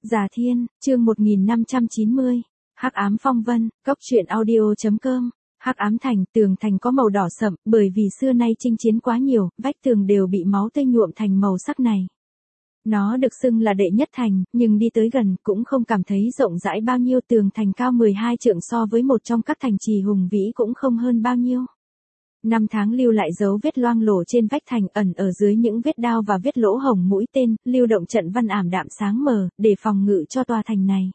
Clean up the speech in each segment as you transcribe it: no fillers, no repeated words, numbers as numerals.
Già Thiên, chương 1590. Hắc ám phong vân, cốc truyện audio.com. Hắc ám thành, tường thành có màu đỏ sậm, bởi vì xưa nay chinh chiến quá nhiều, vách tường đều bị máu tươi nhuộm thành màu sắc này. Nó được xưng là đệ nhất thành, nhưng đi tới gần cũng không cảm thấy rộng rãi bao nhiêu. Tường thành cao 12 trượng so với một trong các thành trì hùng vĩ cũng không hơn bao nhiêu. Năm tháng lưu lại dấu vết loang lổ trên vách thành, ẩn ở dưới những vết đao và vết lỗ hổng mũi tên, lưu động trận văn ảm đạm sáng mờ, để phòng ngự cho tòa thành này.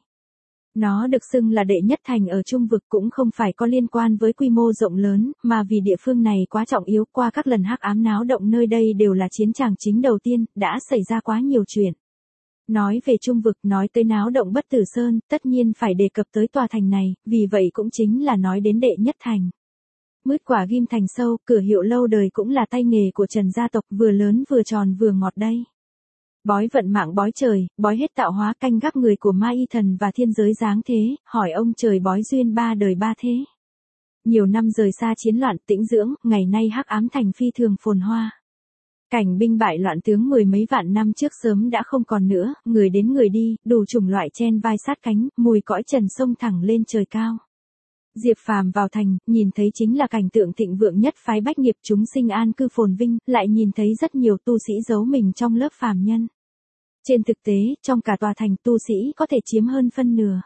Nó được xưng là đệ nhất thành ở Trung vực cũng không phải có liên quan với quy mô rộng lớn, mà vì địa phương này quá trọng yếu. Qua các lần hắc ám náo động nơi đây đều là chiến tràng chính đầu tiên, đã xảy ra quá nhiều chuyện. Nói về Trung vực, nói tới náo động Bất Tử Sơn, tất nhiên phải đề cập tới tòa thành này, vì vậy cũng chính là nói đến đệ nhất thành. Mứt quả ghim thành sâu, cửa hiệu lâu đời cũng là tay nghề của Trần gia tộc, vừa lớn vừa tròn vừa ngọt đây. Bói vận mạng bói trời, bói hết tạo hóa, canh gác người của ma y thần và thiên giới giáng thế, hỏi ông trời bói duyên ba đời ba thế. Nhiều năm rời xa chiến loạn tĩnh dưỡng, ngày nay hắc ám thành phi thường phồn hoa. Cảnh binh bại loạn tướng mười mấy vạn năm trước sớm đã không còn nữa, người đến người đi, đủ chủng loại chen vai sát cánh, mùi cõi trần sông thẳng lên trời cao. Diệp Phàm vào thành, nhìn thấy chính là cảnh tượng thịnh vượng nhất phái bách nghiệp, chúng sinh an cư phồn vinh, lại nhìn thấy rất nhiều tu sĩ giấu mình trong lớp phàm nhân. Trên thực tế, trong cả tòa thành tu sĩ có thể chiếm hơn phân nửa.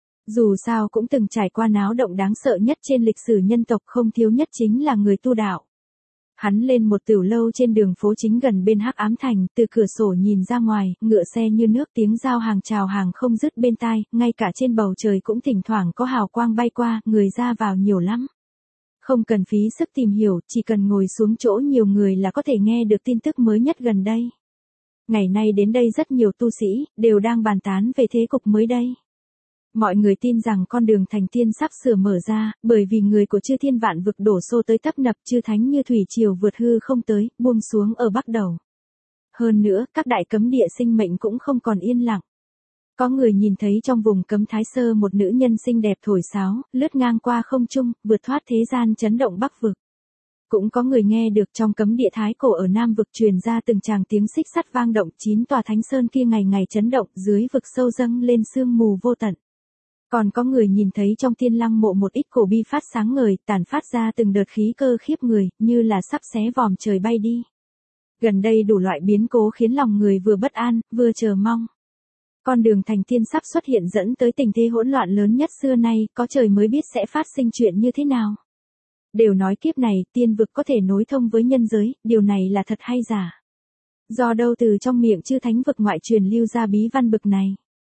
Dù sao cũng từng trải qua náo động đáng sợ nhất trên lịch sử nhân tộc, không thiếu nhất chính là người tu đạo. Hắn lên một tửu lâu trên đường phố chính gần bên hắc ám thành, từ cửa sổ nhìn ra ngoài, ngựa xe như nước, tiếng giao hàng chào hàng không dứt bên tai, ngay cả trên bầu trời cũng thỉnh thoảng có hào quang bay qua, người ra vào nhiều lắm. Không cần phí sức tìm hiểu, chỉ cần ngồi xuống chỗ nhiều người là có thể nghe được tin tức mới nhất gần đây. Ngày nay đến đây rất nhiều tu sĩ, đều đang bàn tán về thế cục mới đây. Mọi người tin rằng con đường thành tiên sắp sửa mở ra, bởi vì người của chư thiên vạn vực đổ xô tới tấp nập, chư thánh như thủy triều vượt hư không tới, buông xuống ở Bắc Đầu. Hơn nữa, các đại cấm địa sinh mệnh cũng không còn yên lặng. Có người nhìn thấy trong vùng cấm Thái Sơ một nữ nhân xinh đẹp thổi sáo, lướt ngang qua không trung, vượt thoát thế gian chấn động Bắc vực. Cũng có người nghe được trong cấm địa Thái Cổ ở Nam vực truyền ra từng tràng tiếng xích sắt vang động, 9 tòa thánh sơn kia ngày ngày chấn động, dưới vực sâu dâng lên sương mù vô tận. Còn có người nhìn thấy trong Thiên Lăng mộ một ít cổ bi phát sáng ngời, tản phát ra từng đợt khí cơ khiếp người, như là sắp xé vòm trời bay đi. Gần đây đủ loại biến cố khiến lòng người vừa bất an, vừa chờ mong. Con đường thành tiên sắp xuất hiện dẫn tới tình thế hỗn loạn lớn nhất xưa nay, có trời mới biết sẽ phát sinh chuyện như thế nào. Đều nói kiếp này, tiên vực có thể nối thông với nhân giới, điều này là thật hay giả? Do đâu từ trong miệng chư thánh vực ngoại truyền lưu ra bí văn bực này?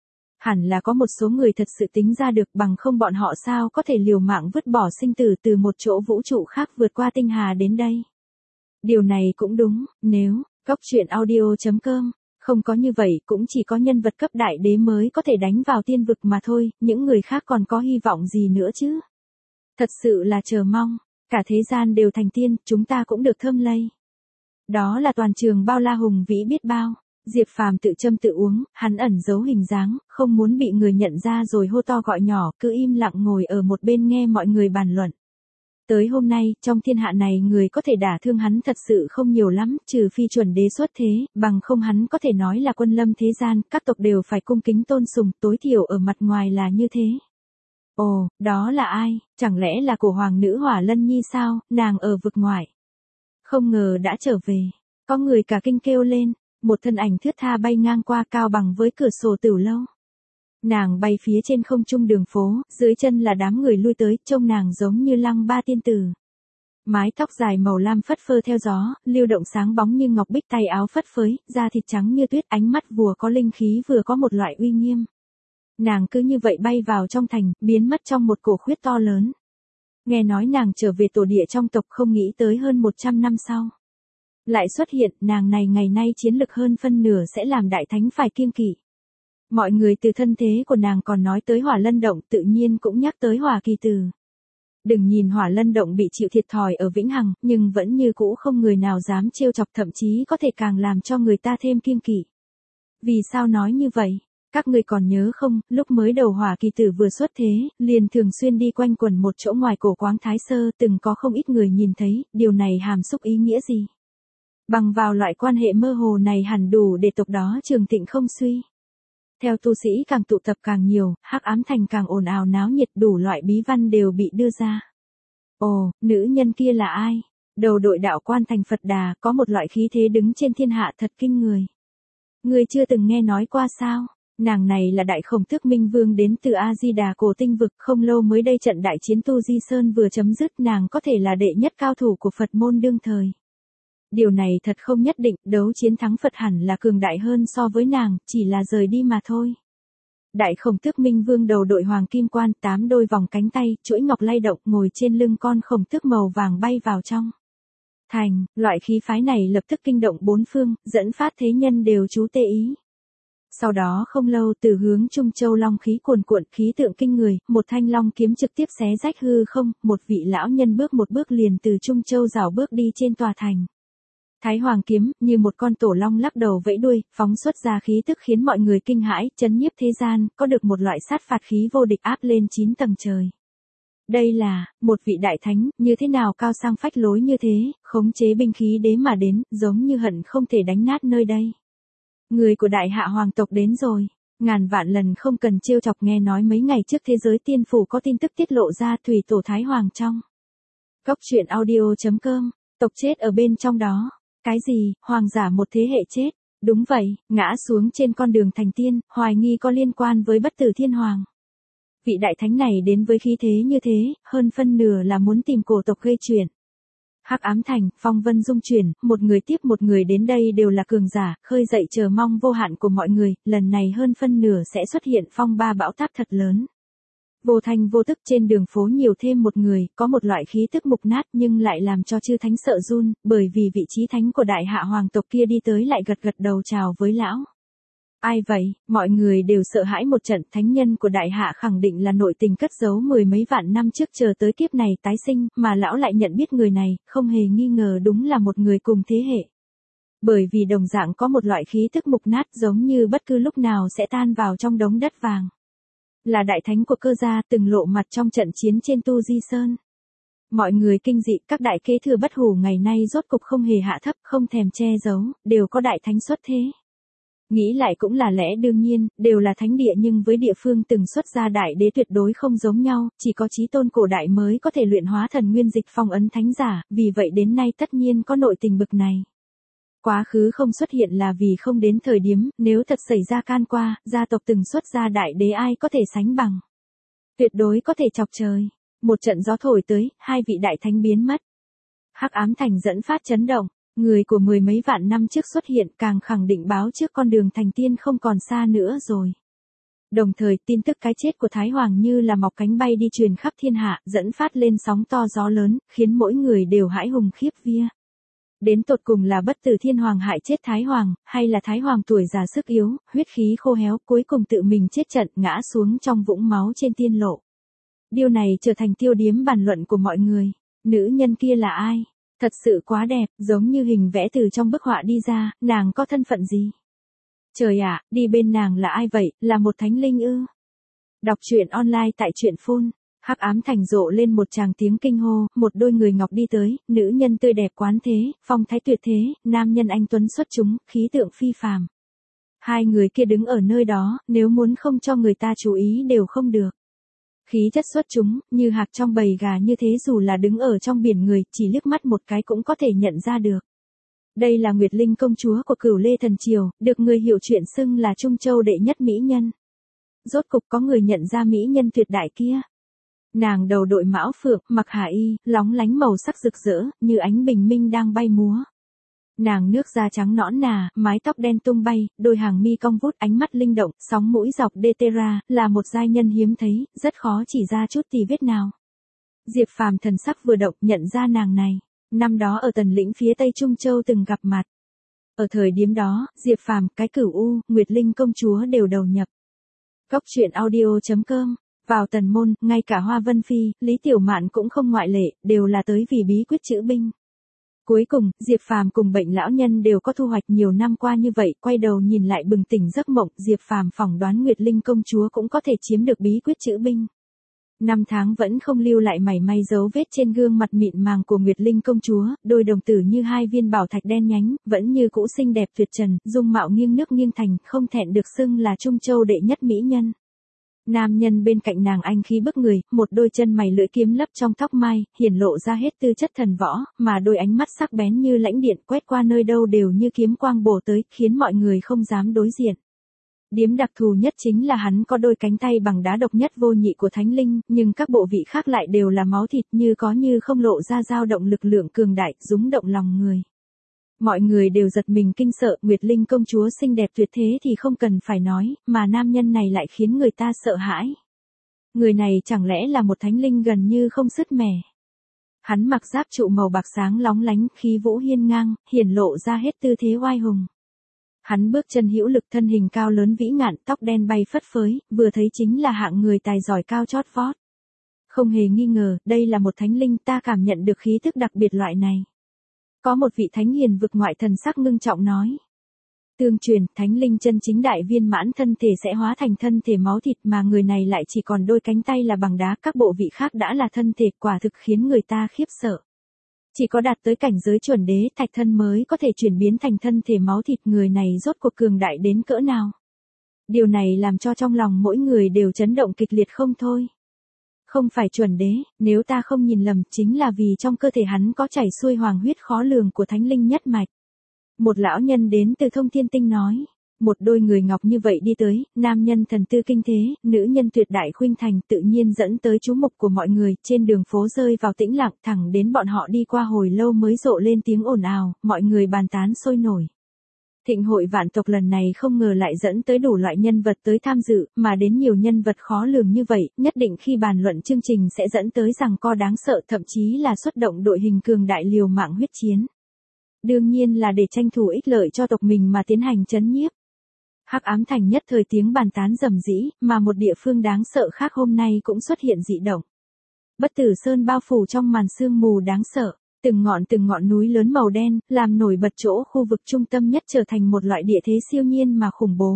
Hẳn là có một số người thật sự tính ra được, bằng không bọn họ sao có thể liều mạng vứt bỏ sinh tử từ một chỗ vũ trụ khác vượt qua tinh hà đến đây. Điều này cũng đúng, nếu, cốc truyện audio.com, không có như vậy cũng chỉ có nhân vật cấp đại đế mới có thể đánh vào tiên vực mà thôi, những người khác còn có hy vọng gì nữa chứ. Thật sự là chờ mong, cả thế gian đều thành tiên, chúng ta cũng được thơm lây. Đó là toàn trường bao la hùng vĩ biết bao. Diệp Phàm tự châm tự uống, hắn ẩn giấu hình dáng, không muốn bị người nhận ra rồi hô to gọi nhỏ, cứ im lặng ngồi ở một bên nghe mọi người bàn luận. Tới hôm nay, trong thiên hạ này người có thể đả thương hắn thật sự không nhiều lắm, trừ phi chuẩn đế xuất thế, bằng không hắn có thể nói là quân lâm thế gian, các tộc đều phải cung kính tôn sùng, tối thiểu ở mặt ngoài là như thế. Ồ, đó là ai, chẳng lẽ là cổ hoàng nữ Hỏa Lân Nhi sao, nàng ở vực ngoại. Không ngờ đã trở về, có người cả kinh kêu lên. Một thân ảnh thướt tha bay ngang qua cao bằng với cửa sổ tửu lâu. Nàng bay phía trên không trung đường phố, dưới chân là đám người lui tới, trông nàng giống như Lăng Ba tiên tử. Mái tóc dài màu lam phất phơ theo gió, lưu động sáng bóng như ngọc bích, tay áo phất phới, da thịt trắng như tuyết, ánh mắt vừa có linh khí vừa có một loại uy nghiêm. Nàng cứ như vậy bay vào trong thành, biến mất trong một cổ khuyết to lớn. Nghe nói nàng trở về tổ địa trong tộc, không nghĩ tới hơn 100 năm sau. Lại xuất hiện, nàng này ngày nay chiến lực hơn phân nửa sẽ làm đại thánh phải kiêng kỵ. Mọi người từ thân thế của nàng còn nói tới Hỏa Lân Động, tự nhiên cũng nhắc tới Hỏa Kỳ Tử. Đừng nhìn Hỏa Lân Động bị chịu thiệt thòi ở Vĩnh Hằng, nhưng vẫn như cũ không người nào dám trêu chọc, thậm chí có thể càng làm cho người ta thêm kiêng kỵ. Vì sao nói như vậy? Các người còn nhớ không, lúc mới đầu Hỏa Kỳ Tử vừa xuất thế, liền thường xuyên đi quanh quẩn một chỗ ngoài cổ quáng Thái Sơ, từng có không ít người nhìn thấy, điều này hàm xúc ý nghĩa gì? Bằng vào loại quan hệ mơ hồ này hẳn đủ để tộc đó trường thịnh không suy. Theo tu sĩ càng tụ tập càng nhiều, Hắc Ám Thành càng ồn ào náo nhiệt, đủ loại bí văn đều bị đưa ra. Ồ, nữ nhân kia là ai? Đầu đội đạo quan thành Phật Đà, có một loại khí thế đứng trên thiên hạ thật kinh người. Ngươi chưa từng nghe nói qua sao? Nàng này là Đại Khổng Tước Minh Vương đến từ A Di Đà Cổ Tinh vực, không lâu mới đây trận đại chiến Tu Di Sơn vừa chấm dứt, nàng có thể là đệ nhất cao thủ của Phật môn đương thời. Điều này thật không nhất định, đấu chiến thắng Phật hẳn là cường đại hơn so với nàng, chỉ là rời đi mà thôi. Đại Khổng Tước Minh Vương đầu đội hoàng kim quan, 8 đôi vòng cánh tay, chuỗi ngọc lay động, ngồi trên lưng con khổng tước màu vàng bay vào trong thành. Loại khí phái này lập tức kinh động bốn phương, dẫn phát thế nhân đều chú tê ý. Sau đó không lâu, từ hướng Trung Châu long khí cuồn cuộn, khí tượng kinh người, một thanh long kiếm trực tiếp xé rách hư không, một vị lão nhân bước một bước liền từ Trung Châu rảo bước đi trên tòa thành. Thái Hoàng kiếm, như một con tổ long lắc đầu vẫy đuôi, phóng xuất ra khí tức khiến mọi người kinh hãi, chấn nhiếp thế gian, có được một loại sát phạt khí vô địch áp lên 9 tầng trời. Đây là, một vị đại thánh, như thế nào cao sang phách lối như thế, khống chế binh khí đế mà đến, giống như hận không thể đánh nát nơi đây. Người của đại hạ hoàng tộc đến rồi. Ngàn vạn lần không cần trêu chọc, nghe nói mấy ngày trước thế giới tiên phủ có tin tức tiết lộ ra thủy tổ Thái Hoàng trong. Cốc truyện audio.com, tộc chết ở bên trong đó. Cái gì, hoàng giả một thế hệ chết? Đúng vậy, ngã xuống trên con đường thành tiên, hoài nghi có liên quan với Bất Tử Thiên Hoàng. Vị đại thánh này đến với khí thế như thế, hơn phân nửa là muốn tìm cổ tộc gây chuyện. Hắc Ám Thành, phong vân dung chuyển, một người tiếp một người đến đây đều là cường giả, khơi dậy chờ mong vô hạn của mọi người, lần này hơn phân nửa sẽ xuất hiện phong ba bão táp thật lớn. Vô thanh vô tức trên đường phố nhiều thêm một người, có một loại khí tức mục nát nhưng lại làm cho chư thánh sợ run, bởi vì vị trí thánh của đại hạ hoàng tộc kia đi tới lại gật gật đầu chào với lão. Ai vậy? Mọi người đều sợ hãi một trận, thánh nhân của đại hạ khẳng định là nội tình cất giấu mười mấy vạn năm trước chờ tới kiếp này tái sinh, mà lão lại nhận biết người này, không hề nghi ngờ đúng là một người cùng thế hệ. Bởi vì đồng dạng có một loại khí tức mục nát giống như bất cứ lúc nào sẽ tan vào trong đống đất vàng. Là đại thánh của Cơ gia từng lộ mặt trong trận chiến trên Tu Di Sơn. Mọi người kinh dị, các đại kế thừa bất hủ ngày nay rốt cục không hề hạ thấp, không thèm che giấu, đều có đại thánh xuất thế. Nghĩ lại cũng là lẽ đương nhiên, đều là thánh địa nhưng với địa phương từng xuất ra đại đế tuyệt đối không giống nhau, chỉ có chí tôn cổ đại mới có thể luyện hóa thần nguyên dịch phong ấn thánh giả, vì vậy đến nay tất nhiên có nội tình bực này. Quá khứ không xuất hiện là vì không đến thời điểm, nếu thật xảy ra can qua, gia tộc từng xuất ra đại đế ai có thể sánh bằng. Tuyệt đối có thể chọc trời. Một trận gió thổi tới, hai vị đại thánh biến mất. Hắc Ám Thành dẫn phát chấn động, người của mười mấy vạn năm trước xuất hiện càng khẳng định báo trước con đường thành tiên không còn xa nữa rồi. Đồng thời tin tức cái chết của Thái Hoàng như là mọc cánh bay đi truyền khắp thiên hạ, dẫn phát lên sóng to gió lớn, khiến mỗi người đều hãi hùng khiếp vía. Đến tột cùng là Bất Tử Thiên Hoàng hại chết Thái Hoàng, hay là Thái Hoàng tuổi già sức yếu, huyết khí khô héo, cuối cùng tự mình chết trận ngã xuống trong vũng máu trên tiên lộ. Điều này trở thành tiêu điểm bàn luận của mọi người. Nữ nhân kia là ai? Thật sự quá đẹp, giống như hình vẽ từ trong bức họa đi ra, nàng có thân phận gì? Trời ạ, đi bên nàng là ai vậy, là một thánh linh ư? Đọc truyện online tại truyện phun. Hắc Ám Thành rộ lên một tràng tiếng kinh hô, một đôi người ngọc đi tới, nữ nhân tươi đẹp quán thế, phong thái tuyệt thế, nam nhân anh tuấn xuất chúng, khí tượng phi phàm. Hai người kia đứng ở nơi đó, nếu muốn không cho người ta chú ý đều không được. Khí chất xuất chúng, như hạc trong bầy gà như thế dù là đứng ở trong biển người, chỉ liếc mắt một cái cũng có thể nhận ra được. Đây là Nguyệt Linh công chúa của Cửu Lê Thần Triều, được người hiểu chuyện xưng là Trung Châu đệ nhất mỹ nhân. Rốt cục có người nhận ra mỹ nhân tuyệt đại kia. Nàng đầu đội mão phượng, mặc hà y, lóng lánh màu sắc rực rỡ, như ánh bình minh đang bay múa. Nàng nước da trắng nõn nà, mái tóc đen tung bay, đôi hàng mi cong vút, ánh mắt linh động, sóng mũi dọc Detera, là một giai nhân hiếm thấy, rất khó chỉ ra chút tì vết nào. Diệp Phàm thần sắc vừa động, nhận ra nàng này. Năm đó ở Tần Lĩnh phía Tây Trung Châu từng gặp mặt. Ở thời điểm đó, Diệp Phàm, cái Cửu U, Nguyệt Linh công chúa đều đầu nhập. Cốc truyện audio.com. Vào Tần môn, ngay cả Hoa Vân Phi, Lý Tiểu Mạn cũng không ngoại lệ, đều là tới vì bí quyết chữ binh. Cuối cùng, Diệp Phàm cùng bệnh lão nhân đều có thu hoạch nhiều năm qua như vậy, quay đầu nhìn lại bừng tỉnh giấc mộng, Diệp Phàm phỏng đoán Nguyệt Linh công chúa cũng có thể chiếm được bí quyết chữ binh. Năm tháng vẫn không lưu lại mảy may dấu vết trên gương mặt mịn màng của Nguyệt Linh công chúa, đôi đồng tử như hai viên bảo thạch đen nhánh, vẫn như cũ xinh đẹp tuyệt trần, dung mạo nghiêng nước nghiêng thành, không thẹn được xưng là Trung Châu đệ nhất mỹ nhân. Nam nhân bên cạnh nàng anh khí bức người, một đôi chân mày lưỡi kiếm lấp trong tóc mai, hiển lộ ra hết tư chất thần võ, mà đôi ánh mắt sắc bén như lãnh điện quét qua nơi đâu đều như kiếm quang bổ tới, khiến mọi người không dám đối diện. Điểm đặc thù nhất chính là hắn có đôi cánh tay bằng đá độc nhất vô nhị của thánh linh, nhưng các bộ vị khác lại đều là máu thịt như có như không lộ ra dao động lực lượng cường đại, rúng động lòng người. Mọi người đều giật mình kinh sợ, Nguyệt Linh công chúa xinh đẹp tuyệt thế thì không cần phải nói, mà nam nhân này lại khiến người ta sợ hãi. Người này chẳng lẽ là một thánh linh gần như không sứt mẻ. Hắn mặc giáp trụ màu bạc sáng lóng lánh, khí vũ hiên ngang, hiển lộ ra hết tư thế oai hùng. Hắn bước chân hữu lực, thân hình cao lớn vĩ ngạn, tóc đen bay phất phới, vừa thấy chính là hạng người tài giỏi cao chót vót. Không hề nghi ngờ, đây là một thánh linh, ta cảm nhận được khí tức đặc biệt loại này. Có một vị thánh hiền vực ngoại thần sắc ngưng trọng nói. Tương truyền, thánh linh chân chính đại viên mãn thân thể sẽ hóa thành thân thể máu thịt, mà người này lại chỉ còn đôi cánh tay là bằng đá, các bộ vị khác đã là thân thể, quả thực khiến người ta khiếp sợ. Chỉ có đạt tới cảnh giới chuẩn đế thạch thân mới có thể chuyển biến thành thân thể máu thịt, người này rốt cuộc cường đại đến cỡ nào. Điều này làm cho trong lòng mỗi người đều chấn động kịch liệt không thôi. Không phải chuẩn đế, nếu ta không nhìn lầm, chính là vì trong cơ thể hắn có chảy xuôi hoàng huyết khó lường của thánh linh nhất mạch. Một lão nhân đến từ Thông Thiên Tinh nói. Một đôi người ngọc như vậy đi tới, nam nhân thần tư kinh thế, nữ nhân tuyệt đại khuynh thành, tự nhiên dẫn tới chú mục của mọi người, trên đường phố rơi vào tĩnh lặng, thẳng đến bọn họ đi qua hồi lâu mới rộ lên tiếng ồn ào, mọi người bàn tán sôi nổi. Thịnh hội vạn tộc lần này không ngờ lại dẫn tới đủ loại nhân vật tới tham dự, mà đến nhiều nhân vật khó lường như vậy, nhất định khi bàn luận chương trình sẽ dẫn tới giằng co đáng sợ, thậm chí là xuất động đội hình cường đại liều mạng huyết chiến. Đương nhiên là để tranh thủ ích lợi cho tộc mình mà tiến hành trấn nhiếp. Hắc Ám Thành nhất thời tiếng bàn tán rầm rĩ, mà một địa phương đáng sợ khác hôm nay cũng xuất hiện dị động. Bất Tử Sơn bao phủ trong màn sương mù đáng sợ, từng ngọn núi lớn màu đen, làm nổi bật chỗ khu vực trung tâm nhất trở thành một loại địa thế siêu nhiên mà khủng bố.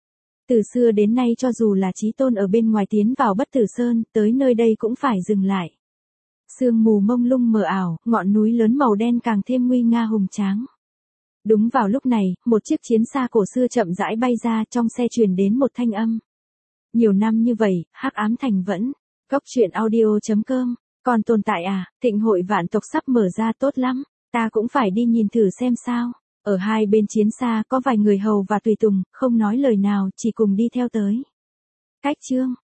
Từ xưa đến nay cho dù là chí tôn ở bên ngoài tiến vào Bất Tử Sơn, tới nơi đây cũng phải dừng lại. Sương mù mông lung mờ ảo, ngọn núi lớn màu đen càng thêm nguy nga hùng tráng. Đúng vào lúc này, một chiếc chiến xa cổ xưa chậm rãi bay ra, trong xe truyền đến một thanh âm. Nhiều năm như vậy, Hắc Ám Thành vẫn. Cốc truyện audio.com, còn tồn tại à, thịnh hội vạn tộc sắp mở ra tốt lắm, ta cũng phải đi nhìn thử xem sao. Ở hai bên chiến xa có vài người hầu và tùy tùng, không nói lời nào, chỉ cùng đi theo tới. Cách chương.